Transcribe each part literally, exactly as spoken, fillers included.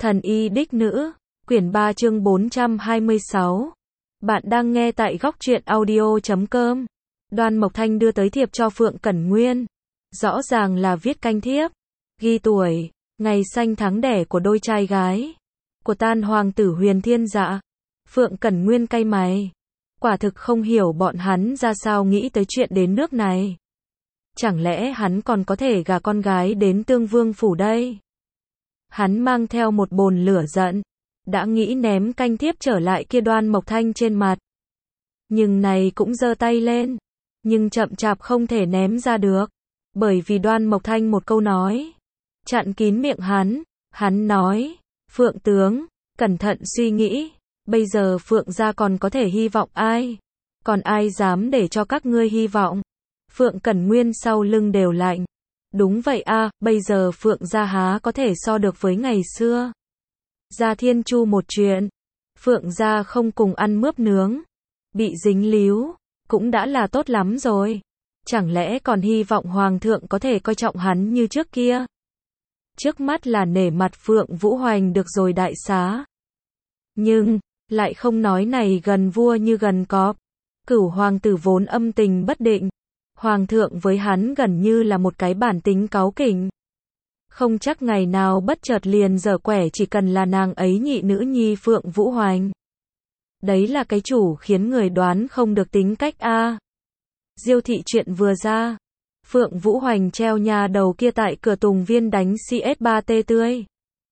Thần y đích nữ, quyển ba chương bốn trăm hai mươi sáu. Bạn đang nghe tại góc truyện audio chấm com. Đoan Mộc Thanh đưa tới thiệp cho Phượng Cẩn Nguyên. Rõ ràng là viết canh thiếp, ghi tuổi, ngày sanh tháng đẻ của đôi trai gái, của Tan hoàng tử Huyền Thiên Dạ. Phượng Cẩn Nguyên cay mày. Quả thực không hiểu bọn hắn ra sao nghĩ tới chuyện đến nước này. Chẳng lẽ hắn còn có thể gả con gái đến Tương Vương phủ đây? Hắn mang theo một bồn lửa giận, đã nghĩ ném canh thiếp trở lại kia Đoan Mộc Thanh trên mặt. Nhưng này cũng giơ tay lên, nhưng chậm chạp không thể ném ra được, bởi vì Đoan Mộc Thanh một câu nói chặn kín miệng hắn. Hắn nói, Phượng tướng, cẩn thận suy nghĩ, bây giờ Phượng gia còn có thể hy vọng ai? Còn ai dám để cho các ngươi hy vọng? Phượng Cẩn Nguyên sau lưng đều lạnh. Đúng vậy a, à, bây giờ Phượng gia há có thể so được với ngày xưa. Gia Thiên Chu một chuyện, Phượng gia không cùng ăn mướp nướng, bị dính líu, cũng đã là tốt lắm rồi. Chẳng lẽ còn hy vọng Hoàng thượng có thể coi trọng hắn như trước kia? Trước mắt là nể mặt Phượng Vũ Hoành được rồi đại xá. Nhưng, lại không nói này gần vua như gần cọp. Cửu hoàng tử vốn âm tình bất định. Hoàng thượng với hắn gần như là một cái bản tính cáu kỉnh. Không chắc ngày nào bất chợt liền dở quẻ chỉ cần là nàng ấy nhị nữ nhi Phượng Vũ Hoành. Đấy là cái chủ khiến người đoán không được tính cách a. À. Diêu thị chuyện vừa ra, Phượng Vũ Hoành treo nhà đầu kia tại cửa Tùng Viên đánh xê ét ba tê tươi.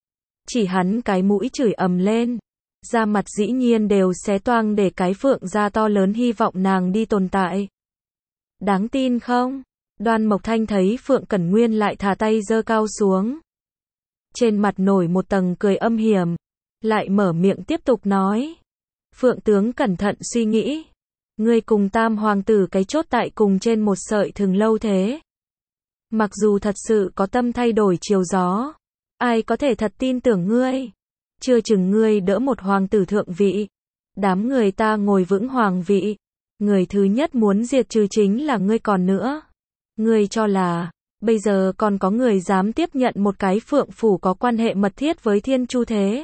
Chỉ hắn cái mũi chửi ầm lên, da mặt dĩ nhiên đều xé toang để cái Phượng gia to lớn hy vọng nàng đi tồn tại. Đáng tin không? Đoan Mộc Thanh thấy Phượng Cẩn Nguyên lại thả tay giơ cao xuống. Trên mặt nổi một tầng cười âm hiểm, lại mở miệng tiếp tục nói. Phượng tướng cẩn thận suy nghĩ. Ngươi cùng Tam hoàng tử cái chốt tại cùng trên một sợi thừng lâu thế. Mặc dù thật sự có tâm thay đổi chiều gió, ai có thể thật tin tưởng ngươi? Chưa chừng ngươi đỡ một hoàng tử thượng vị, đám người ta ngồi vững hoàng vị. Người thứ nhất muốn diệt trừ chính là ngươi còn nữa. Ngươi cho là, bây giờ còn có người dám tiếp nhận một cái Phượng phủ có quan hệ mật thiết với Thiên Chu thế?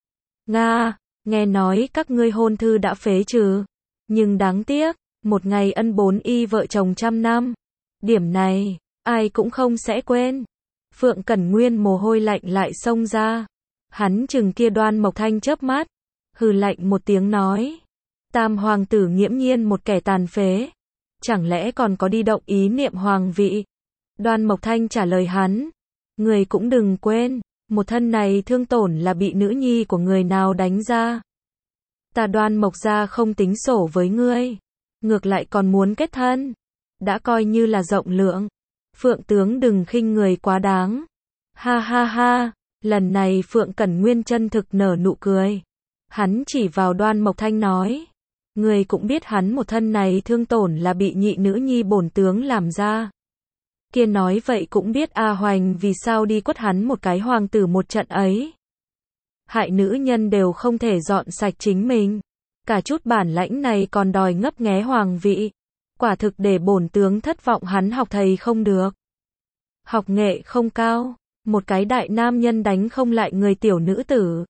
Nga, nghe nói các ngươi hôn thư đã phế trừ. Nhưng đáng tiếc, một ngày ân bốn y vợ chồng trăm năm. Điểm này, ai cũng không sẽ quên. Phượng Cẩn Nguyên mồ hôi lạnh lại xông ra. Hắn chừng kia Đoan Mộc Thanh chớp mắt, hừ lạnh một tiếng nói. Tam hoàng tử nghiễm nhiên một kẻ tàn phế. Chẳng lẽ còn có đi động ý niệm hoàng vị? Đoan Mộc Thanh trả lời hắn. Người cũng đừng quên, một thân này thương tổn là bị nữ nhi của người nào đánh ra. Ta Đoan Mộc gia không tính sổ với ngươi. Ngược lại còn muốn kết thân. Đã coi như là rộng lượng. Phượng tướng đừng khinh người quá đáng. Ha ha ha, lần này Phượng Cẩn Nguyên chân thực nở nụ cười. Hắn chỉ vào Đoan Mộc Thanh nói. Người cũng biết hắn một thân này thương tổn là bị nhị nữ nhi bổn tướng làm ra. Kia nói vậy cũng biết A Hoành vì sao đi quất hắn một cái hoàng tử một trận ấy. Hại nữ nhân đều không thể dọn sạch chính mình. Cả chút bản lãnh này còn đòi ngấp nghé hoàng vị. Quả thực để bổn tướng thất vọng hắn học thầy không được. Học nghệ không cao. Một cái đại nam nhân đánh không lại người tiểu nữ tử.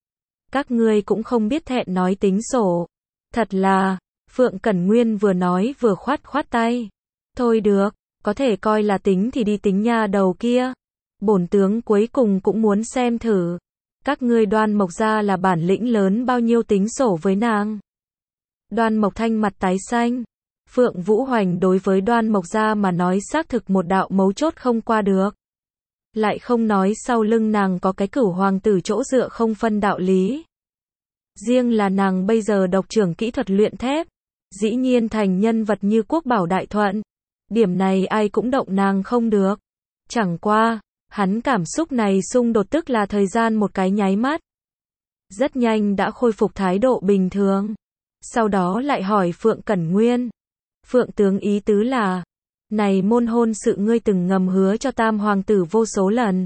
Các ngươi cũng không biết thẹn nói tính sổ. Thật là, Phượng Cẩn Nguyên vừa nói vừa khoát khoát tay. Thôi được, có thể coi là tính thì đi tính nha đầu kia. Bổn tướng cuối cùng cũng muốn xem thử. Các ngươi Đoan Mộc gia là bản lĩnh lớn bao nhiêu tính sổ với nàng. Đoan Mộc Thanh mặt tái xanh. Phượng Vũ Hoành đối với Đoan Mộc gia mà nói xác thực một đạo mấu chốt không qua được. Lại không nói sau lưng nàng có cái cửu hoàng tử chỗ dựa không phân đạo lý. Riêng là nàng bây giờ độc trưởng kỹ thuật luyện thép, dĩ nhiên thành nhân vật như Quốc Bảo Đại Thuận. Điểm này ai cũng động nàng không được. Chẳng qua, hắn cảm xúc này xung đột tức là thời gian một cái nháy mắt. Rất nhanh đã khôi phục thái độ bình thường. Sau đó lại hỏi Phượng Cẩn Nguyên. Phượng tướng ý tứ là, này môn hôn sự ngươi từng ngầm hứa cho Tam hoàng tử vô số lần.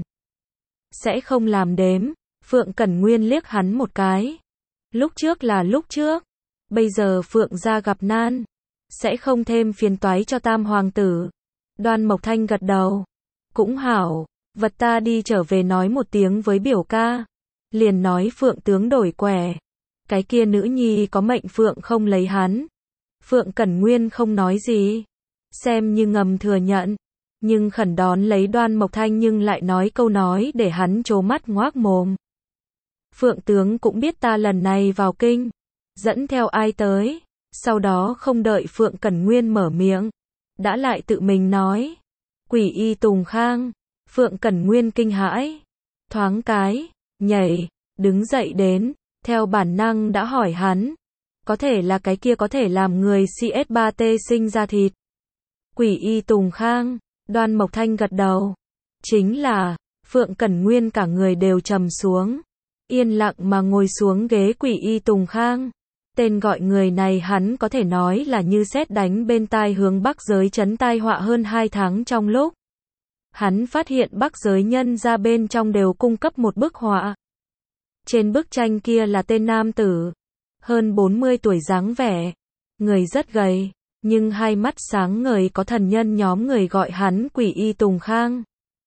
Sẽ không làm đếm. Phượng Cẩn Nguyên liếc hắn một cái. Lúc trước là lúc trước. Bây giờ Phượng gia gặp nan. Sẽ không thêm phiền toái cho Tam hoàng tử. Đoan Mộc Thanh gật đầu. Cũng hảo. Vật ta đi trở về nói một tiếng với biểu ca. liền nói Phượng tướng đổi quẻ. Cái kia nữ nhi có mệnh Phượng không lấy hắn. Phượng Cẩn Nguyên không nói gì, xem như ngầm thừa nhận, nhưng khẩn đón lấy Đoan Mộc Thanh nhưng lại nói câu nói để hắn trố mắt ngoác mồm. Phượng tướng cũng biết ta lần này vào kinh, dẫn theo ai tới, sau đó không đợi Phượng Cẩn Nguyên mở miệng, đã lại tự mình nói, Quỷ Y Tùng Khang. Phượng Cẩn Nguyên kinh hãi, thoáng cái, nhảy, đứng dậy đến, theo bản năng đã hỏi hắn, có thể là cái kia có thể làm người C S ba T sinh ra thịt. Quỷ Y Tùng Khang, Đoan Mộc Thanh gật đầu. Chính là, Phượng Cẩn Nguyên cả người đều trầm xuống, yên lặng mà ngồi xuống ghế Quỷ Y Tùng Khang. Tên gọi người này hắn có thể nói là như sét đánh bên tai hướng Bắc giới chấn tai họa hơn hai tháng trong lúc. Hắn phát hiện Bắc giới nhân ra bên trong đều cung cấp một bức họa. Trên bức tranh kia là tên nam tử, hơn bốn mươi tuổi dáng vẻ, người rất gầy, nhưng hai mắt sáng ngời có thần nhân nhóm người gọi hắn Quỷ Y Tùng Khang.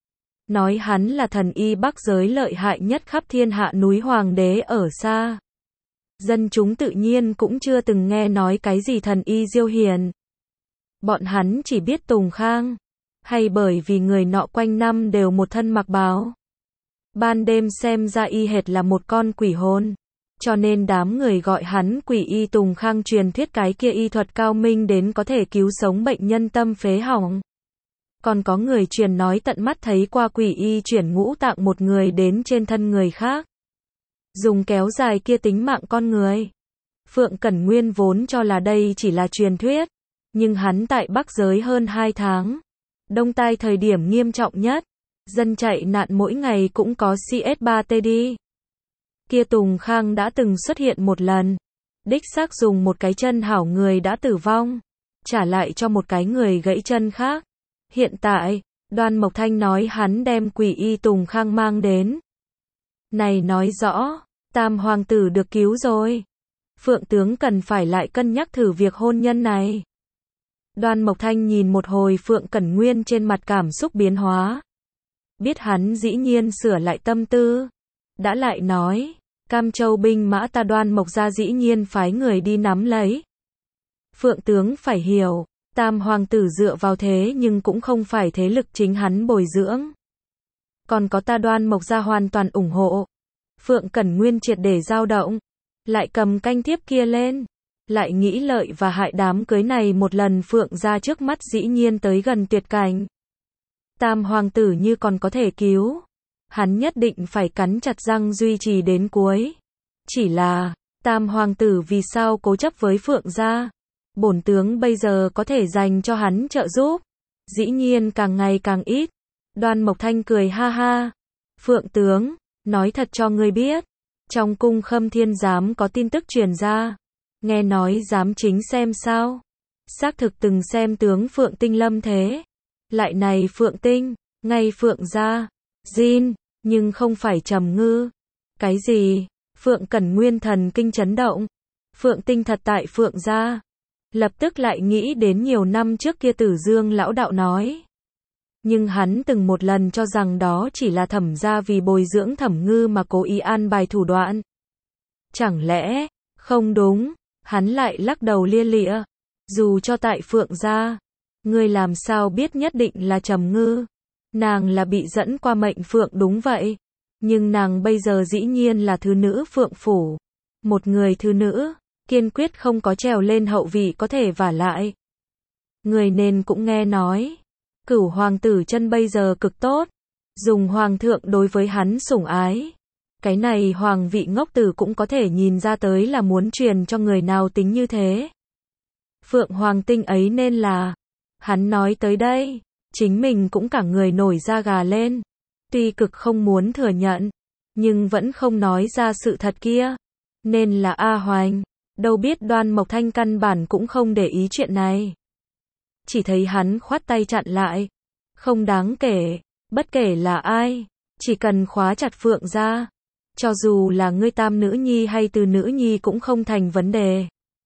Nói hắn là thần y Bắc giới lợi hại nhất khắp thiên hạ núi Hoàng đế ở xa. Dân chúng tự nhiên cũng chưa từng nghe nói cái gì thần y Diêu Hiền. Bọn hắn chỉ biết Tùng Khang, hay bởi vì người nọ quanh năm đều một thân mặc bào. Ban đêm xem ra y hệt là một con quỷ hồn, cho nên đám người gọi hắn Quỷ Y Tùng Khang, truyền thuyết cái kia y thuật cao minh đến có thể cứu sống bệnh nhân tâm phế hỏng. Còn có người truyền nói tận mắt thấy qua quỷ y chuyển ngũ tạng một người đến trên thân người khác, dùng kéo dài kia tính mạng con người. Phượng Cẩn Nguyên vốn cho là đây chỉ là truyền thuyết, nhưng hắn tại Bắc giới hơn hai tháng, đông tai thời điểm nghiêm trọng nhất, dân chạy nạn mỗi ngày cũng có C S ba T đi. Kia Tùng Khang đã từng xuất hiện một lần, đích xác dùng một cái chân hảo người đã tử vong, trả lại cho một cái người gãy chân khác. Hiện tại, Đoan Mộc Thanh nói hắn đem Quỷ Y Tùng Khang mang đến. Này nói rõ, Tam hoàng tử được cứu rồi. Phượng tướng cần phải lại cân nhắc thử việc hôn nhân này. Đoan Mộc Thanh nhìn một hồi Phượng Cẩn Nguyên trên mặt cảm xúc biến hóa. Biết hắn dĩ nhiên sửa lại tâm tư. Đã lại nói, Cam Châu binh mã ta Đoan Mộc gia dĩ nhiên phái người đi nắm lấy. Phượng tướng phải hiểu, Tam hoàng tử dựa vào thế nhưng cũng không phải thế lực chính hắn bồi dưỡng. Còn có ta Đoan Mộc gia hoàn toàn ủng hộ. Phượng Cẩn Nguyên triệt để dao động, lại cầm canh thiếp kia lên, lại nghĩ lợi và hại đám cưới này một lần. Phượng gia trước mắt dĩ nhiên tới gần tuyệt cảnh. Tam hoàng tử như còn có thể cứu, hắn nhất định phải cắn chặt răng duy trì đến cuối. Chỉ là, Tam hoàng tử vì sao cố chấp với Phượng gia? Bổn tướng bây giờ có thể dành cho hắn trợ giúp, dĩ nhiên càng ngày càng ít. Đoan Mộc Thanh cười ha ha. Phượng tướng, nói thật cho ngươi biết, trong cung Khâm Thiên giám có tin tức truyền ra, nghe nói giám chính xem sao, xác thực từng xem tướng Phượng Tinh lâm thế. Lại này Phượng Tinh, ngay Phượng gia, Jin, nhưng không phải Trầm Ngư. Cái gì? Phượng Cẩn Nguyên thần kinh chấn động. Phượng Tinh thật tại Phượng gia. Lập tức lại nghĩ đến nhiều năm trước kia Tử Dương lão đạo nói. Nhưng hắn từng một lần cho rằng đó chỉ là Thẩm gia vì bồi dưỡng Thẩm Ngư mà cố ý an bài thủ đoạn. Chẳng lẽ, không đúng, hắn lại lắc đầu lia lịa. Dù cho tại Phượng gia, ngươi làm sao biết nhất định là Trầm Ngư? Nàng là bị dẫn qua mệnh Phượng đúng vậy. Nhưng nàng bây giờ dĩ nhiên là thứ nữ Phượng phủ. Một người thứ nữ, kiên quyết không có trèo lên hậu vị có thể vả lại. Người nên cũng nghe nói, Cửu hoàng tử chân bây giờ cực tốt, dùng hoàng thượng đối với hắn sủng ái. Cái này hoàng vị ngốc tử cũng có thể nhìn ra tới là muốn truyền cho người nào tính như thế. Phượng hoàng tinh ấy nên là, hắn nói tới đây, chính mình cũng cả người nổi da gà lên. Tuy cực không muốn thừa nhận, nhưng vẫn không nói ra sự thật kia. Nên là A Hoành, đâu biết Đoan Mộc Thanh căn bản cũng không để ý chuyện này. Chỉ thấy hắn khoát tay chặn lại. Không đáng kể, bất kể là ai, chỉ cần khóa chặt Phượng gia, cho dù là ngươi tam nữ nhi hay từ nữ nhi cũng không thành vấn đề.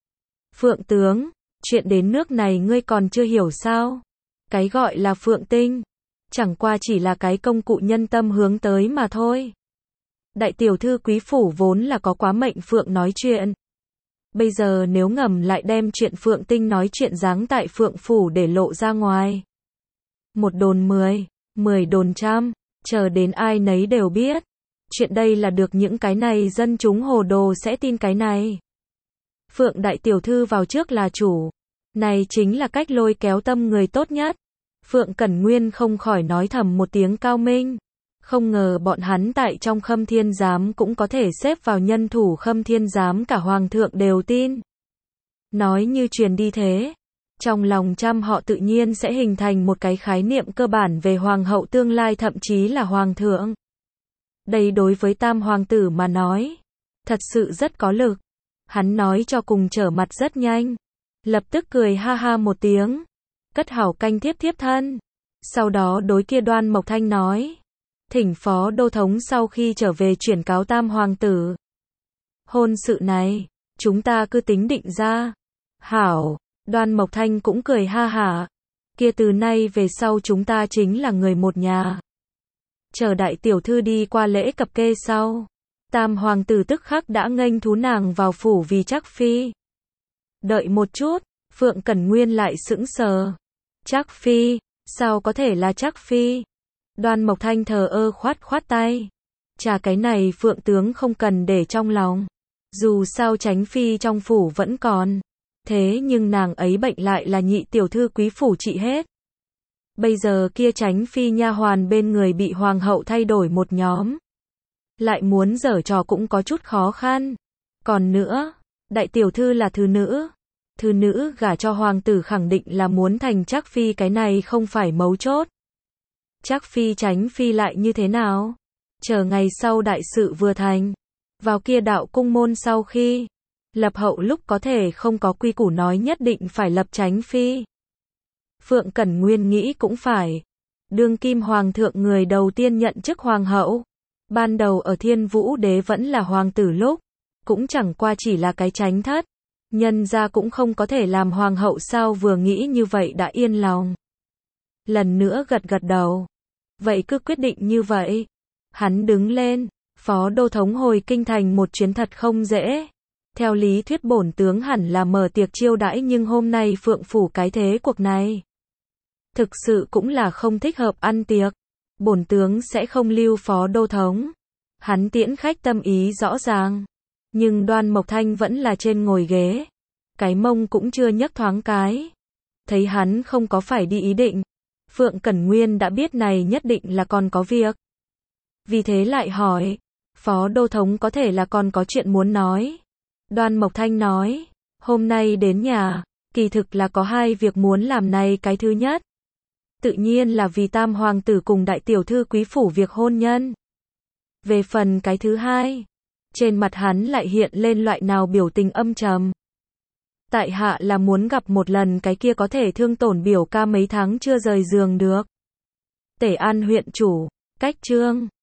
Phượng tướng, chuyện đến nước này ngươi còn chưa hiểu sao? Cái gọi là Phượng Tinh, chẳng qua chỉ là cái công cụ nhân tâm hướng tới mà thôi. Đại tiểu thư quý phủ vốn là có quá mệnh Phượng nói chuyện. Bây giờ nếu ngầm lại đem chuyện Phượng Tinh nói chuyện giáng tại Phượng phủ để lộ ra ngoài. Một đồn mười, mười đồn trăm, chờ đến ai nấy đều biết. Chuyện đây là được những cái này dân chúng hồ đồ sẽ tin cái này. Phượng đại tiểu thư vào trước là chủ. Này chính là cách lôi kéo tâm người tốt nhất. Phượng Cẩn Nguyên không khỏi nói thầm một tiếng cao minh. Không ngờ bọn hắn tại trong Khâm Thiên Giám cũng có thể xếp vào nhân thủ Khâm Thiên Giám, cả Hoàng thượng đều tin. Nói như truyền đi thế. Trong lòng trăm họ tự nhiên sẽ hình thành một cái khái niệm cơ bản về Hoàng hậu tương lai, thậm chí là Hoàng thượng. Đây đối với Tam Hoàng tử mà nói, thật sự rất có lực. Hắn nói cho cùng trở mặt rất nhanh. Lập tức cười ha ha một tiếng. Cất hảo canh thiếp thiếp thân. Sau đó đối kia Đoan Mộc Thanh nói. Thỉnh phó đô thống sau khi trở về chuyển cáo Tam Hoàng tử. Hôn sự này, chúng ta cứ tính định ra. Hảo, Đoan Mộc Thanh cũng cười ha hả. Kia từ nay về sau chúng ta chính là người một nhà. Chờ đại tiểu thư đi qua lễ cập kê sau. Tam Hoàng tử tức khắc đã nghênh thú nàng vào phủ vì Trác phi. Đợi một chút, Phượng Cẩn Nguyên lại sững sờ. Trác phi, sao có thể là Trác phi? Đoan Mộc Thanh thờ ơ khoát khoát tay. Chà, cái này Phượng tướng không cần để trong lòng. Dù sao Chánh phi trong phủ vẫn còn. Thế nhưng nàng ấy bệnh lại là nhị tiểu thư quý phủ trị hết. Bây giờ kia Chánh phi nha hoàn bên người bị Hoàng hậu thay đổi một nhóm. Lại muốn giở trò cũng có chút khó khăn. Còn nữa, đại tiểu thư là thứ nữ. Thứ nữ gả cho hoàng tử khẳng định là muốn thành Trác phi, cái này không phải mấu chốt. Trác phi Chánh phi lại như thế nào? Chờ ngày sau đại sự vừa thành. Vào kia đạo cung môn sau khi lập hậu lúc có thể không có quy củ nói nhất định phải lập Chánh phi. Phượng Cẩn Nguyên nghĩ cũng phải. Đương kim hoàng thượng người đầu tiên nhận chức hoàng hậu. Ban đầu ở Thiên Vũ Đế vẫn là hoàng tử lúc. Cũng chẳng qua chỉ là cái chánh thất. Nhân ra cũng không có thể làm hoàng hậu sao, vừa nghĩ như vậy đã yên lòng. Lần nữa gật gật đầu. Vậy cứ quyết định như vậy. Hắn đứng lên. Phó đô thống hồi kinh thành một chuyến thật không dễ. Theo lý thuyết bổn tướng hẳn là mở tiệc chiêu đãi, nhưng hôm nay Phượng phủ cái thế cuộc này. Thực sự cũng là không thích hợp ăn tiệc. Bổn tướng sẽ không lưu phó đô thống. Hắn tiễn khách tâm ý rõ ràng. Nhưng Đoan Mộc Thanh vẫn là trên ngồi ghế. Cái mông cũng chưa nhấc thoáng cái. Thấy hắn không có phải đi ý định. Phượng Cẩn Nguyên đã biết này nhất định là còn có việc. Vì thế lại hỏi. Phó đô thống có thể là còn có chuyện muốn nói. Đoan Mộc Thanh nói. Hôm nay đến nhà. Kỳ thực là có hai việc muốn làm, này cái thứ nhất. Tự nhiên là vì Tam Hoàng tử cùng đại tiểu thư quý phủ việc hôn nhân. Về phần cái thứ hai. Trên mặt hắn lại hiện lên loại nào biểu tình âm trầm. Tại hạ là muốn gặp một lần cái kia có thể thương tổn biểu ca mấy tháng chưa rời giường được. Tể An huyện chủ, cách chương